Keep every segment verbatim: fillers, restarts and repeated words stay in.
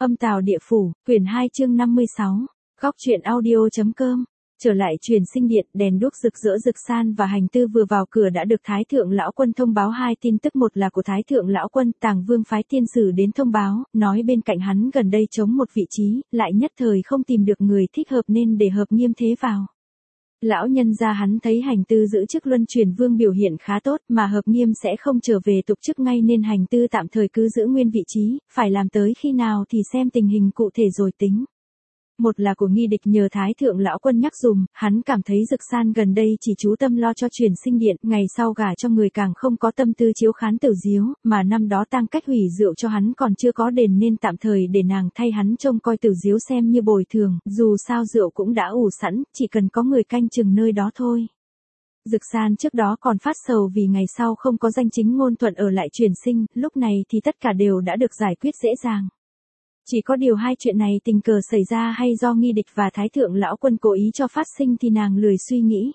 Âm Tào Địa Phủ, quyển hai chương năm mươi sáu, góc truyện audio.com. Trở lại truyền sinh điện, đèn đuốc rực rỡ. Dực San và Hành Tư vừa vào cửa đã được Thái Thượng Lão Quân thông báo hai tin tức. Một là của Thái Thượng Lão Quân, Tàng Vương phái tiên sử đến thông báo, nói bên cạnh hắn gần đây trống một vị trí, lại nhất thời không tìm được người thích hợp nên để Hợp Nghiêm thế vào. Lão nhân gia hắn thấy Hành Tư giữ chức Luân Chuyển Vương biểu hiện khá tốt, mà Hợp Nghiêm sẽ không trở về tục chức ngay nên Hành Tư tạm thời cứ giữ nguyên vị trí, phải làm tới khi nào thì xem tình hình cụ thể rồi tính. Một là của Nghi Địch nhờ Thái Thượng Lão Quân nhắc dùm, hắn cảm thấy Dực San gần đây chỉ chú tâm lo cho truyền sinh điện, ngày sau gả cho người càng không có tâm tư chiếu khán Tử Diếu, mà năm đó tăng cách hủy rượu cho hắn còn chưa có đền nên tạm thời để nàng thay hắn trông coi Tử Diếu xem như bồi thường, dù sao rượu cũng đã ủ sẵn, chỉ cần có người canh chừng nơi đó thôi. Dực San trước đó còn phát sầu vì ngày sau không có danh chính ngôn thuận ở lại truyền sinh, lúc này thì tất cả đều đã được giải quyết dễ dàng. Chỉ có điều hai chuyện này tình cờ xảy ra hay do Nghi Địch và Thái Thượng Lão Quân cố ý cho phát sinh thì nàng lười suy nghĩ.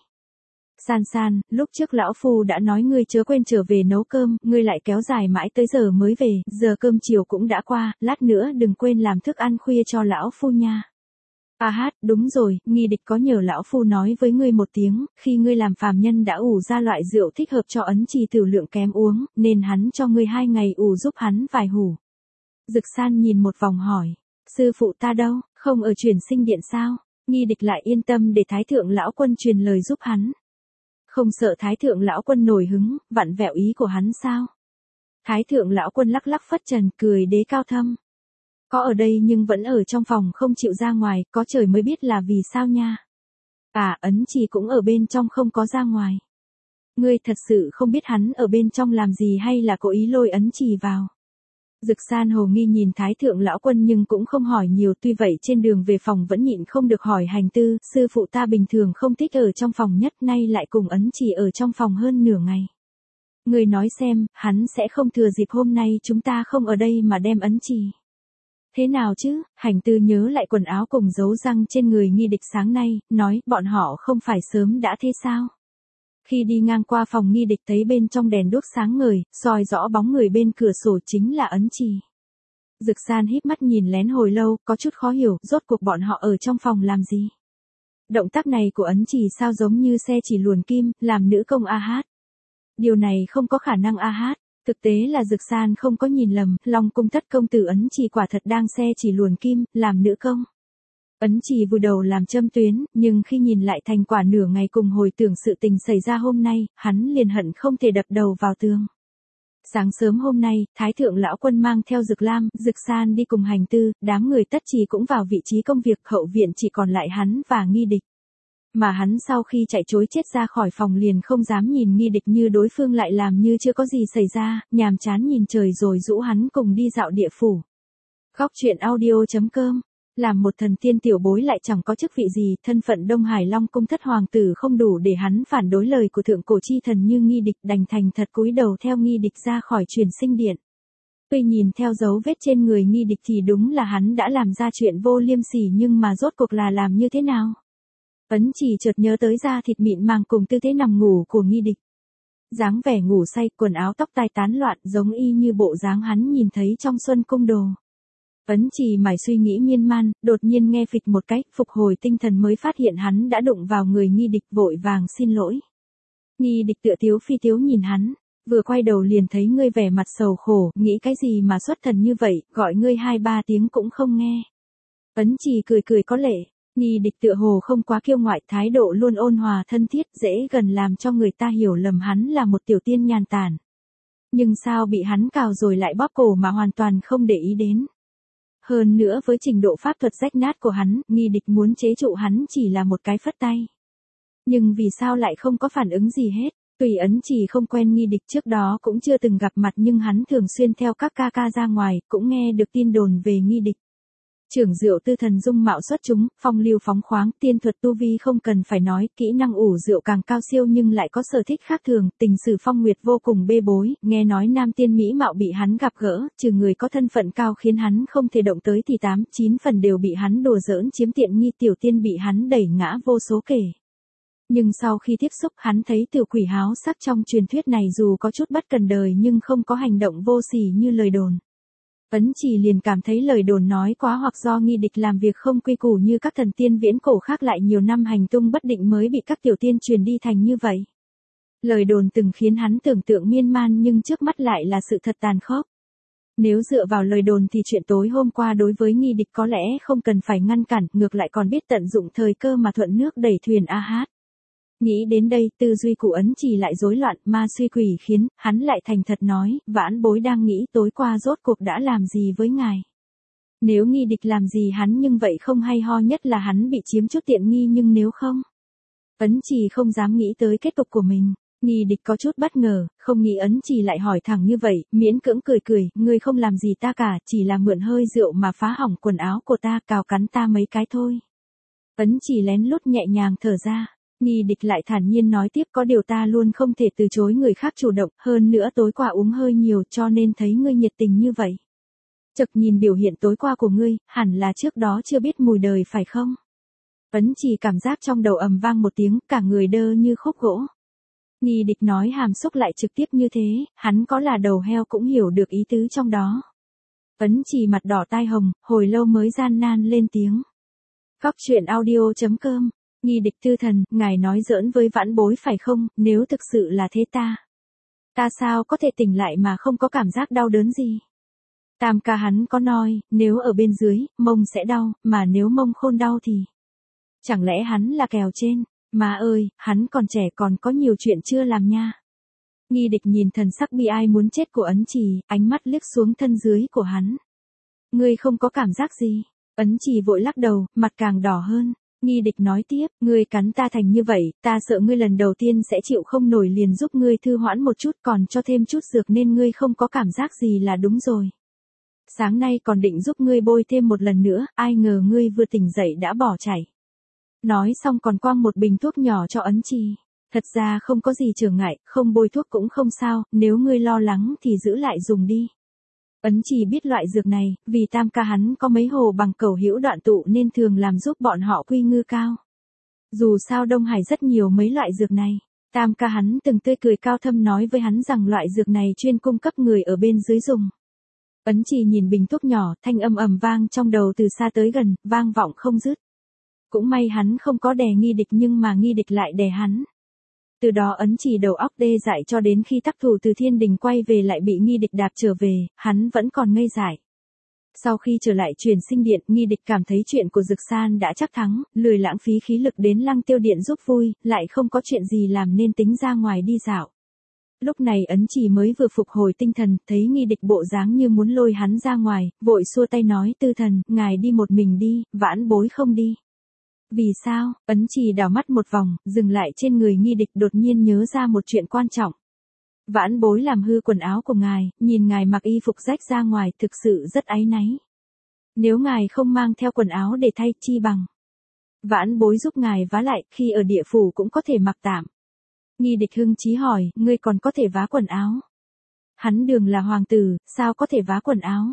San San, lúc trước Lão Phu đã nói ngươi chớ quên trở về nấu cơm, ngươi lại kéo dài mãi tới giờ mới về, giờ cơm chiều cũng đã qua, lát nữa đừng quên làm thức ăn khuya cho Lão Phu nha. À hát, đúng rồi, Nghi Địch có nhờ Lão Phu nói với ngươi một tiếng, khi ngươi làm phàm nhân đã ủ ra loại rượu thích hợp cho ấn trì tử lượng kém uống, nên hắn cho ngươi hai ngày ủ giúp hắn vài hủ. Dực San nhìn một vòng hỏi, sư phụ ta đâu, không ở truyền sinh điện sao? Nghi Địch lại yên tâm để Thái Thượng Lão Quân truyền lời giúp hắn. Không sợ Thái Thượng Lão Quân nổi hứng, vặn vẹo ý của hắn sao? Thái Thượng Lão Quân lắc lắc phất trần cười đế cao thâm. Có ở đây nhưng vẫn ở trong phòng không chịu ra ngoài, có trời mới biết là vì sao nha. À, ấn trì cũng ở bên trong không có ra ngoài. Ngươi thật sự không biết hắn ở bên trong làm gì hay là cố ý lôi ấn trì vào? Dực San hồ nghi nhìn Thái Thượng Lão Quân nhưng cũng không hỏi nhiều, tuy vậy trên đường về phòng vẫn nhịn không được hỏi Hành Tư, sư phụ ta bình thường không thích ở trong phòng nhất, nay lại cùng ấn trì ở trong phòng hơn nửa ngày. Người nói xem, hắn sẽ không thừa dịp hôm nay chúng ta không ở đây mà đem ấn trì. Thế nào chứ? Hành Tư nhớ lại quần áo cùng dấu răng trên người Nghi Địch sáng nay, nói, bọn họ không phải sớm đã thế sao? Khi đi ngang qua phòng Nghi Địch thấy bên trong đèn đuốc sáng ngời, soi rõ bóng người bên cửa sổ chính là ấn trì. Dực San híp mắt nhìn lén hồi lâu, có chút khó hiểu, rốt cuộc bọn họ ở trong phòng làm gì? Động tác này của ấn trì sao giống như xe chỉ luồn kim, làm nữ công a hát. Điều này không có khả năng a hát. Thực tế là Dực San không có nhìn lầm, Long Cung thất công tử ấn trì quả thật đang xe chỉ luồn kim, làm nữ công. Ấn trì vùi đầu làm châm tuyến, nhưng khi nhìn lại thành quả nửa ngày cùng hồi tưởng sự tình xảy ra hôm nay, hắn liền hận không thể đập đầu vào tường. Sáng sớm hôm nay, Thái Thượng Lão Quân mang theo Dực Lam, Dực San đi cùng Hành Tư, đám người tất trì cũng vào vị trí công việc, hậu viện chỉ còn lại hắn và Nghi Địch. Mà hắn sau khi chạy trối chết ra khỏi phòng liền không dám nhìn Nghi Địch như đối phương lại làm như chưa có gì xảy ra, nhàm chán nhìn trời rồi rũ hắn cùng đi dạo địa phủ. Góc truyện audio.com. Làm một thần tiên tiểu bối lại chẳng có chức vị gì, thân phận Đông Hải Long Cung thất hoàng tử không đủ để hắn phản đối lời của thượng cổ chi thần như Nghi Địch, đành thành thật cúi đầu theo Nghi Địch ra khỏi truyền sinh điện. Tuy nhìn theo dấu vết trên người Nghi Địch thì đúng là hắn đã làm ra chuyện vô liêm sỉ, nhưng mà rốt cuộc là làm như thế nào? Ấn chỉ chợt nhớ tới da thịt mịn màng cùng tư thế nằm ngủ của Nghi Địch. Dáng vẻ ngủ say, quần áo tóc tai tán loạn, giống y như bộ dáng hắn nhìn thấy trong Xuân Cung Đồ. Ấn trì mải suy nghĩ miên man, đột nhiên nghe phịch một cái, phục hồi tinh thần mới phát hiện hắn đã đụng vào người Nghi Địch, vội vàng xin lỗi. Nghi Địch tựa tiếu phi tiếu nhìn hắn, vừa quay đầu liền thấy ngươi vẻ mặt sầu khổ, nghĩ cái gì mà xuất thần như vậy, gọi ngươi hai ba tiếng cũng không nghe. Ấn trì cười cười có lệ, Nghi Địch tựa hồ không quá kiêu ngạo, thái độ luôn ôn hòa thân thiết, dễ gần làm cho người ta hiểu lầm hắn là một tiểu tiên nhàn tản. Nhưng sao bị hắn cào rồi lại bóp cổ mà hoàn toàn không để ý đến. Hơn nữa với trình độ pháp thuật rách nát của hắn, Nghi Địch muốn chế trụ hắn chỉ là một cái phất tay. Nhưng vì sao lại không có phản ứng gì hết? Tùy ấn chỉ không quen Nghi Địch, trước đó cũng chưa từng gặp mặt, nhưng hắn thường xuyên theo các ca ca ra ngoài, cũng nghe được tin đồn về Nghi Địch. Trưởng rượu tư thần dung mạo xuất chúng, phong lưu phóng khoáng, tiên thuật tu vi không cần phải nói, kỹ năng ủ rượu càng cao siêu nhưng lại có sở thích khác thường, tình sử phong nguyệt vô cùng bê bối, nghe nói nam tiên mỹ mạo bị hắn gặp gỡ, trừ người có thân phận cao khiến hắn không thể động tới thì tám, chín phần đều bị hắn đùa giỡn chiếm tiện nghi, tiểu tiên bị hắn đẩy ngã vô số kể. Nhưng sau khi tiếp xúc hắn thấy tiểu quỷ háo sắc trong truyền thuyết này dù có chút bất cần đời nhưng không có hành động vô sỉ như lời đồn. Ấn Chỉ liền cảm thấy lời đồn nói quá hoặc do Nghi Địch làm việc không quy củ như các thần tiên viễn cổ khác lại nhiều năm hành tung bất định mới bị các tiểu tiên truyền đi thành như vậy. Lời đồn từng khiến hắn tưởng tượng miên man nhưng trước mắt lại là sự thật tàn khốc. Nếu dựa vào lời đồn thì chuyện tối hôm qua đối với Nghi Địch có lẽ không cần phải ngăn cản, ngược lại còn biết tận dụng thời cơ mà thuận nước đẩy thuyền a hát. Nghĩ đến đây, tư duy của Ấn Chỉ lại rối loạn, ma suy quỷ khiến, hắn lại thành thật nói, vãn bối đang nghĩ tối qua rốt cuộc đã làm gì với ngài. Nếu Nghi Địch làm gì hắn nhưng vậy không hay ho, nhất là hắn bị chiếm chút tiện nghi, nhưng nếu không. Ấn Chỉ không dám nghĩ tới kết cục của mình. Nghi Địch có chút bất ngờ, không nghĩ Ấn Chỉ lại hỏi thẳng như vậy, miễn cưỡng cười cười, ngươi không làm gì ta cả, chỉ là mượn hơi rượu mà phá hỏng quần áo của ta, cào cắn ta mấy cái thôi. Ấn Chỉ lén lút nhẹ nhàng thở ra. Nghi Địch lại thản nhiên nói tiếp, có điều ta luôn không thể từ chối người khác chủ động, hơn nữa tối qua uống hơi nhiều cho nên thấy ngươi nhiệt tình như vậy. Chợt nhìn biểu hiện tối qua của ngươi, hẳn là trước đó chưa biết mùi đời phải không? Ấn Chỉ cảm giác trong đầu ầm vang một tiếng, cả người đơ như khúc gỗ. Nghi Địch nói hàm xúc lại trực tiếp như thế, hắn có là đầu heo cũng hiểu được ý tứ trong đó. Ấn Chỉ mặt đỏ tai hồng, hồi lâu mới gian nan lên tiếng. Góc truyện audio chấm com. Nghi Địch tư thần, ngài nói giỡn với vãn bối phải không, nếu thực sự là thế ta. Ta sao có thể tỉnh lại mà không có cảm giác đau đớn gì. Tam ca hắn có nói, nếu ở bên dưới, mông sẽ đau, mà nếu mông khôn đau thì. Chẳng lẽ hắn là kèo trên, mà ơi, hắn còn trẻ còn có nhiều chuyện chưa làm nha. Nghi Địch nhìn thần sắc bi ai muốn chết của Ấn Chỉ, ánh mắt liếc xuống thân dưới của hắn. Ngươi không có cảm giác gì, Ấn Chỉ vội lắc đầu, mặt càng đỏ hơn. Nghi Địch nói tiếp, ngươi cắn ta thành như vậy, ta sợ ngươi lần đầu tiên sẽ chịu không nổi liền giúp ngươi thư hoãn một chút, còn cho thêm chút dược nên ngươi không có cảm giác gì là đúng rồi. Sáng nay còn định giúp ngươi bôi thêm một lần nữa, ai ngờ ngươi vừa tỉnh dậy đã bỏ chạy. Nói xong còn quăng một bình thuốc nhỏ cho Ấn Chỉ. Thật ra không có gì trở ngại, không bôi thuốc cũng không sao, nếu ngươi lo lắng thì giữ lại dùng đi. Ấn Chỉ biết loại dược này, vì tam ca hắn có mấy hồ bằng cẩu hữu đoạn tụ nên thường làm giúp bọn họ quy ngư cao. Dù sao Đông Hải rất nhiều mấy loại dược này, tam ca hắn từng tươi cười cao thâm nói với hắn rằng loại dược này chuyên cung cấp người ở bên dưới dùng. Ấn Chỉ nhìn bình thuốc nhỏ, thanh âm ầm vang trong đầu từ xa tới gần, vang vọng không dứt. Cũng may hắn không có đè Nghi Địch nhưng mà Nghi Địch lại đè hắn. Từ đó Ấn Chỉ đầu óc đê dại cho đến khi tác thủ từ thiên đình quay về lại bị Nghi Địch đạp trở về, hắn vẫn còn ngây dại. Sau khi trở lại truyền sinh điện, Nghi Địch cảm thấy chuyện của Dực San đã chắc thắng, lười lãng phí khí lực đến Lăng Tiêu Điện giúp vui, lại không có chuyện gì làm nên tính ra ngoài đi dạo. Lúc này Ấn Chỉ mới vừa phục hồi tinh thần, thấy Nghi Địch bộ dáng như muốn lôi hắn ra ngoài, vội xua tay nói, tư thần, ngài đi một mình đi, vãn bối không đi. Vì sao? Ấn Chỉ đảo mắt một vòng, dừng lại trên người Nghi Địch, đột nhiên nhớ ra một chuyện quan trọng. Vãn bối làm hư quần áo của ngài, nhìn ngài mặc y phục rách ra ngoài thực sự rất áy náy. Nếu ngài không mang theo quần áo để thay chi bằng. Vãn bối giúp ngài vá lại, khi ở địa phủ cũng có thể mặc tạm. Nghi Địch hưng chí hỏi, ngươi còn có thể vá quần áo? Hắn Đường là hoàng tử, sao có thể vá quần áo?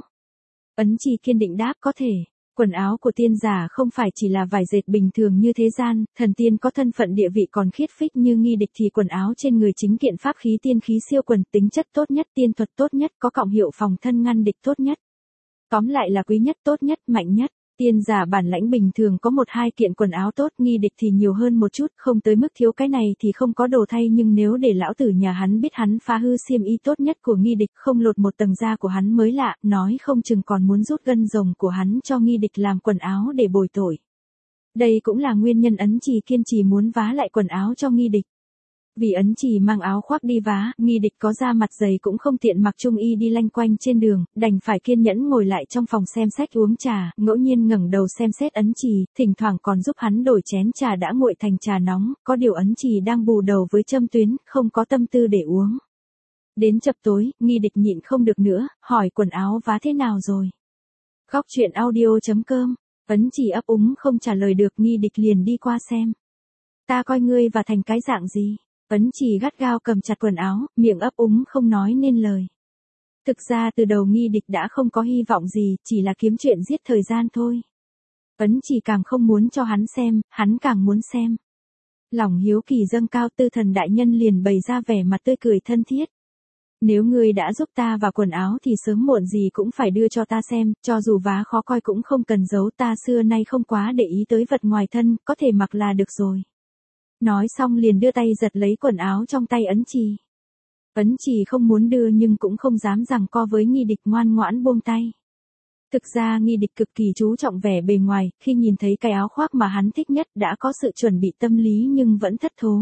Ấn Chỉ kiên định đáp, có thể. Quần áo của tiên giả không phải chỉ là vải dệt bình thường như thế gian, thần tiên có thân phận địa vị còn khiết phích như Nghi Địch thì quần áo trên người chính kiện pháp khí tiên khí siêu quần, tính chất tốt nhất, tiên thuật tốt nhất, có cộng hiệu phòng thân ngăn địch tốt nhất. Tóm lại là quý nhất, tốt nhất, mạnh nhất. Tiên giả bản lãnh bình thường có một hai kiện quần áo tốt, Nghi Địch thì nhiều hơn một chút, không tới mức thiếu cái này thì không có đồ thay, nhưng nếu để lão tử nhà hắn biết hắn phá hư xiêm y tốt nhất của Nghi Địch, không lột một tầng da của hắn mới lạ, nói không chừng còn muốn rút gân rồng của hắn cho Nghi Địch làm quần áo để bồi tội. Đây cũng là nguyên nhân Ấn Chỉ kiên trì muốn vá lại quần áo cho Nghi Địch. Vì Ấn Chỉ mang áo khoác đi vá, Nghi Địch có da mặt dày cũng không tiện mặc trung y đi lanh quanh trên đường, đành phải kiên nhẫn ngồi lại trong phòng xem sách uống trà, ngẫu nhiên ngẩng đầu xem xét Ấn Chỉ, thỉnh thoảng còn giúp hắn đổi chén trà đã nguội thành trà nóng, có điều Ấn Chỉ đang bù đầu với châm tuyến, không có tâm tư để uống. Đến chập tối, Nghi Địch nhịn không được nữa, hỏi quần áo vá thế nào rồi? Góc truyện audio chấm com, Ấn Chỉ ấp úng không trả lời được, Nghi Địch liền đi qua xem. Ta coi ngươi và thành cái dạng gì? Ấn Chỉ gắt gao cầm chặt quần áo, miệng ấp úng không nói nên lời. Thực ra từ đầu Nghi Địch đã không có hy vọng gì, chỉ là kiếm chuyện giết thời gian thôi. Ấn Chỉ càng không muốn cho hắn xem, hắn càng muốn xem. Lòng hiếu kỳ dâng cao, tư thần đại nhân liền bày ra vẻ mặt tươi cười thân thiết. Nếu ngươi đã giúp ta vào quần áo thì sớm muộn gì cũng phải đưa cho ta xem, cho dù vá khó coi cũng không cần giấu, ta xưa nay không quá để ý tới vật ngoài thân, có thể mặc là được rồi. Nói xong liền đưa tay giật lấy quần áo trong tay Ấn Trì. Ấn Trì không muốn đưa nhưng cũng không dám giằng co với Nghi Địch, ngoan ngoãn buông tay. Thực ra Nghi Địch cực kỳ chú trọng vẻ bề ngoài, khi nhìn thấy cái áo khoác mà hắn thích nhất đã có sự chuẩn bị tâm lý nhưng vẫn thất thố.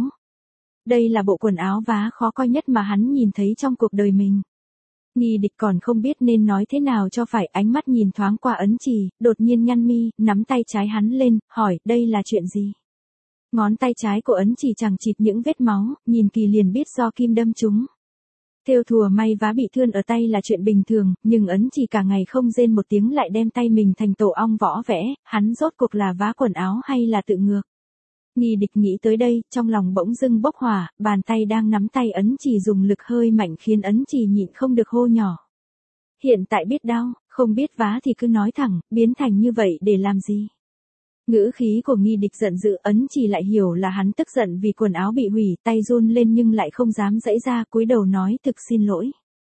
Đây là bộ quần áo vá khó coi nhất mà hắn nhìn thấy trong cuộc đời mình. Nghi Địch còn không biết nên nói thế nào cho phải, ánh mắt nhìn thoáng qua Ấn Trì, đột nhiên nhăn mi, nắm tay trái hắn lên, hỏi, đây là chuyện gì? Ngón tay trái của Ấn Trì chằng chịt những vết máu, nhìn kỳ liền biết do kim đâm trúng. Thêu thùa may vá bị thương ở tay là chuyện bình thường, nhưng Ấn Trì cả ngày không rên một tiếng lại đem tay mình thành tổ ong võ vẽ, hắn rốt cuộc là vá quần áo hay là tự ngược? Nghi Địch nghĩ tới đây, trong lòng bỗng dưng bốc hỏa, bàn tay đang nắm tay Ấn Trì dùng lực hơi mạnh khiến Ấn Trì nhịn không được hô nhỏ. Hiện tại biết đau, không biết vá thì cứ nói thẳng, biến thành như vậy để làm gì? Ngữ khí của Nghi Địch giận dữ, Ấn Trì lại hiểu là hắn tức giận vì quần áo bị hủy, tay run lên nhưng lại không dám giãy ra, cúi đầu nói thực xin lỗi.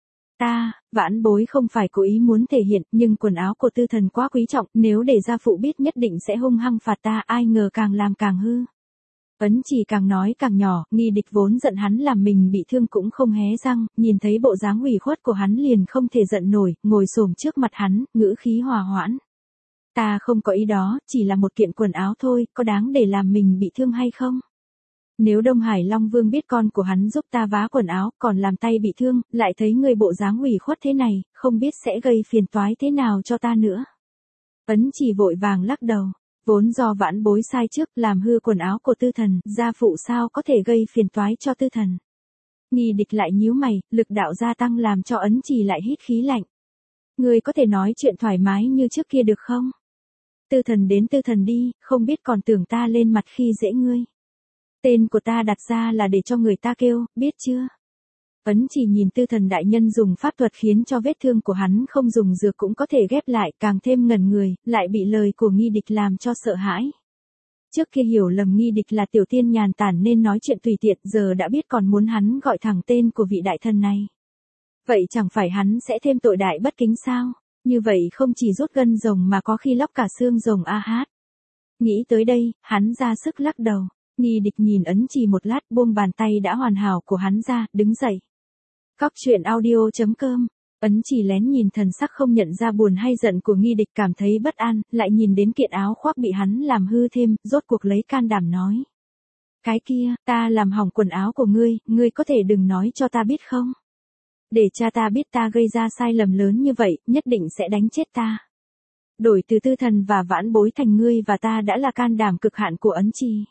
Ta, Vãn Bối không phải cố ý muốn thể hiện, nhưng quần áo của Tư Thần quá quý trọng, nếu để gia phụ biết nhất định sẽ hung hăng phạt ta, ai ngờ càng làm càng hư. Ấn Trì càng nói càng nhỏ, Nghi Địch vốn giận hắn làm mình bị thương cũng không hé răng, nhìn thấy bộ dáng ủy khuất của hắn liền không thể giận nổi, ngồi xổm trước mặt hắn, ngữ khí hòa hoãn. Ta không có ý đó, chỉ là một kiện quần áo thôi, có đáng để làm mình bị thương hay không? Nếu Đông Hải Long Vương biết con của hắn giúp ta vá quần áo, còn làm tay bị thương, lại thấy người bộ dáng ủy khuất thế này, không biết sẽ gây phiền toái thế nào cho ta nữa. Ấn Trì vội vàng lắc đầu, vốn do Vãn Bối sai trước làm hư quần áo của Tư Thần, gia phụ sao có thể gây phiền toái cho Tư Thần. Nghi Địch lại nhíu mày, lực đạo gia tăng làm cho Ấn Trì lại hít khí lạnh. Ngươi có thể nói chuyện thoải mái như trước kia được không? Tư Thần đến Tư Thần đi, không biết còn tưởng ta lên mặt khi dễ ngươi. Tên của ta đặt ra là để cho người ta kêu, biết chưa? Ấn Trì nhìn Tư Thần đại nhân dùng pháp thuật khiến cho vết thương của hắn không dùng dược cũng có thể ghép lại, càng thêm ngẩn người, lại bị lời của Nghi Địch làm cho sợ hãi. Trước kia hiểu lầm Nghi Địch là tiểu tiên nhàn tản nên nói chuyện tùy tiện, giờ đã biết còn muốn hắn gọi thẳng tên của vị đại thần này. Vậy chẳng phải hắn sẽ thêm tội đại bất kính sao? Như vậy không chỉ rút gân rồng mà có khi lóc cả xương rồng a hát. Nghĩ tới đây, hắn ra sức lắc đầu. Nghi Địch nhìn Ấn Trì một lát, buông bàn tay đã hoàn hảo của hắn ra, đứng dậy. Cóc truyện audio chấm com. Ấn Trì lén nhìn thần sắc không nhận ra buồn hay giận của Nghi Địch, cảm thấy bất an, lại nhìn đến kiện áo khoác bị hắn làm hư thêm, rốt cuộc lấy can đảm nói. Cái kia, ta làm hỏng quần áo của ngươi, ngươi có thể đừng nói cho ta biết không? Để cha ta biết ta gây ra sai lầm lớn như vậy, nhất định sẽ đánh chết ta. Đổi từ Tư Thần và Vãn Bối thành ngươi và ta đã là can đảm cực hạn của Ấn Trì.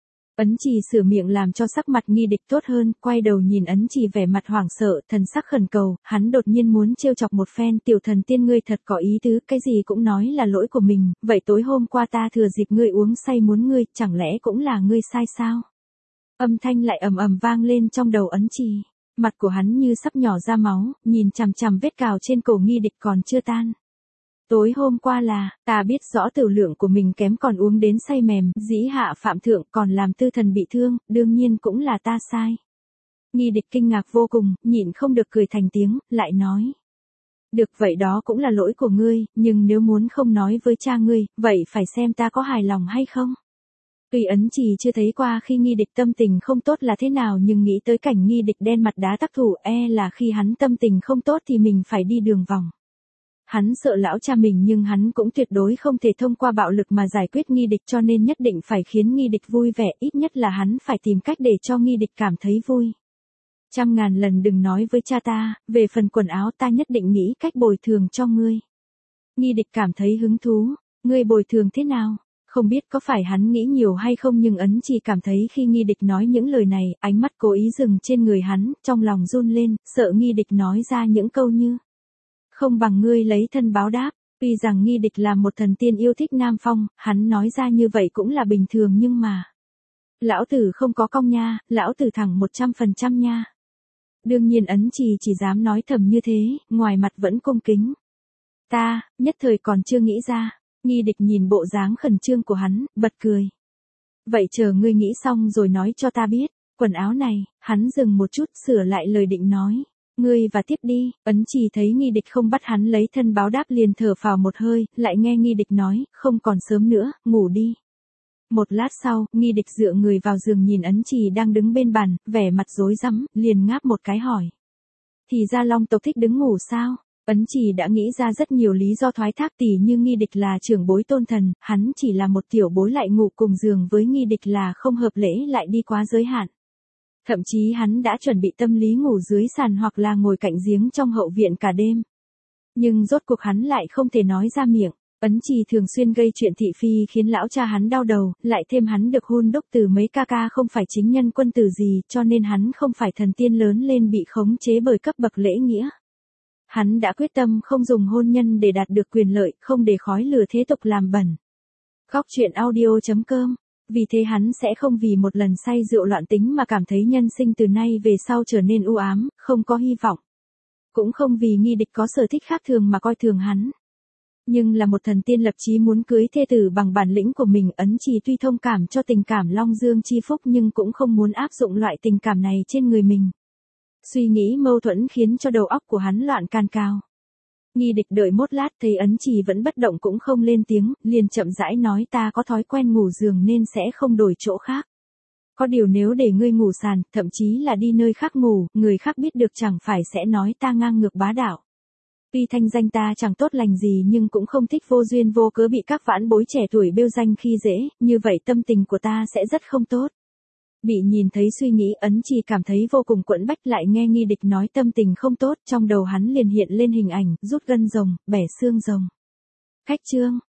Ấn Trì sửa miệng làm cho sắc mặt Nghi Địch tốt hơn, quay đầu nhìn Ấn Trì vẻ mặt hoảng sợ, thần sắc khẩn cầu, hắn đột nhiên muốn trêu chọc một phen, tiểu thần tiên ngươi thật có ý tứ, cái gì cũng nói là lỗi của mình, vậy tối hôm qua ta thừa dịp ngươi uống say muốn ngươi, chẳng lẽ cũng là ngươi sai sao? Âm thanh lại ầm ầm vang lên trong đầu Ấn Trì, mặt của hắn như sắp nhỏ ra máu, nhìn chằm chằm vết cào trên cổ Nghi Địch còn chưa tan. Tối hôm qua là, ta biết rõ tửu lượng của mình kém còn uống đến say mềm, dĩ hạ phạm thượng còn làm Tư Thần bị thương, đương nhiên cũng là ta sai. Nghi Địch kinh ngạc vô cùng, nhịn không được cười thành tiếng, lại nói. Được vậy đó cũng là lỗi của ngươi, nhưng nếu muốn không nói với cha ngươi, vậy phải xem ta có hài lòng hay không. Tuy Ấn Trì chưa thấy qua khi Nghi Địch tâm tình không tốt là thế nào nhưng nghĩ tới cảnh Nghi Địch đen mặt đá tác thủ e là khi hắn tâm tình không tốt thì mình phải đi đường vòng. Hắn sợ lão cha mình nhưng hắn cũng tuyệt đối không thể thông qua bạo lực mà giải quyết Nghi Địch cho nên nhất định phải khiến Nghi Địch vui vẻ, ít nhất là hắn phải tìm cách để cho Nghi Địch cảm thấy vui. Trăm ngàn lần đừng nói với cha ta, về phần quần áo ta nhất định nghĩ cách bồi thường cho ngươi. Nghi Địch cảm thấy hứng thú, ngươi bồi thường thế nào? Không biết có phải hắn nghĩ nhiều hay không nhưng Ấn Trì cảm thấy khi Nghi Địch nói những lời này, ánh mắt cố ý dừng trên người hắn, trong lòng run lên, sợ Nghi Địch nói ra những câu như. Không bằng ngươi lấy thân báo đáp, tuy rằng Nghi Địch là một thần tiên yêu thích Nam Phong, hắn nói ra như vậy cũng là bình thường nhưng mà. Lão tử không có cong nha, lão tử thẳng một trăm phần trăm nha. Đương nhiên Ấn Trì chỉ dám nói thầm như thế, ngoài mặt vẫn cung kính. Ta, nhất thời còn chưa nghĩ ra, Nghi Địch nhìn bộ dáng khẩn trương của hắn, bật cười. Vậy chờ ngươi nghĩ xong rồi nói cho ta biết, quần áo này, hắn dừng một chút sửa lại lời định nói. Ngươi và tiếp đi, Ấn Trì thấy Nghi Địch không bắt hắn lấy thân báo đáp liền thở phào một hơi, lại nghe Nghi Địch nói, không còn sớm nữa, ngủ đi. Một lát sau, Nghi Địch dựa người vào giường nhìn Ấn Trì đang đứng bên bàn, vẻ mặt rối rắm, liền ngáp một cái hỏi. Thì ra Long tộc thích đứng ngủ sao? Ấn Trì đã nghĩ ra rất nhiều lý do thoái thác, tỉ như Nghi Địch là trưởng bối tôn thần, hắn chỉ là một tiểu bối lại ngủ cùng giường với Nghi Địch là không hợp lễ lại đi quá giới hạn. Thậm chí hắn đã chuẩn bị tâm lý ngủ dưới sàn hoặc là ngồi cạnh giếng trong hậu viện cả đêm. Nhưng rốt cuộc hắn lại không thể nói ra miệng. Ấn Trì thường xuyên gây chuyện thị phi khiến lão cha hắn đau đầu, lại thêm hắn được hôn đúc từ mấy ca ca không phải chính nhân quân tử gì, cho nên hắn không phải thần tiên lớn lên bị khống chế bởi cấp bậc lễ nghĩa. Hắn đã quyết tâm không dùng hôn nhân để đạt được quyền lợi, không để khói lửa thế tục làm bẩn. Góc truyện audio chấm com. Vì thế hắn sẽ không vì một lần say rượu loạn tính mà cảm thấy nhân sinh từ nay về sau trở nên u ám, không có hy vọng. Cũng không vì Nghi Địch có sở thích khác thường mà coi thường hắn. Nhưng là một thần tiên lập chí muốn cưới thê tử bằng bản lĩnh của mình, Ấn Trì tuy thông cảm cho tình cảm Long Dương chi phúc nhưng cũng không muốn áp dụng loại tình cảm này trên người mình. Suy nghĩ mâu thuẫn khiến cho đầu óc của hắn loạn can cao. Nghi Địch đợi một lát thấy Ấn Trì vẫn bất động cũng không lên tiếng, liền chậm rãi nói ta có thói quen ngủ giường nên sẽ không đổi chỗ khác. Có điều nếu để ngươi ngủ sàn, thậm chí là đi nơi khác ngủ, người khác biết được chẳng phải sẽ nói ta ngang ngược bá đạo. Tuy thanh danh ta chẳng tốt lành gì nhưng cũng không thích vô duyên vô cớ bị các vãn bối trẻ tuổi bêu danh khi dễ, như vậy tâm tình của ta sẽ rất không tốt. Bị nhìn thấy suy nghĩ, Ấn Trì cảm thấy vô cùng quẫn bách, lại nghe Nghi Địch nói tâm tình không tốt, trong đầu hắn liền hiện lên hình ảnh, rút gân rồng, bẻ xương rồng. Khách chương.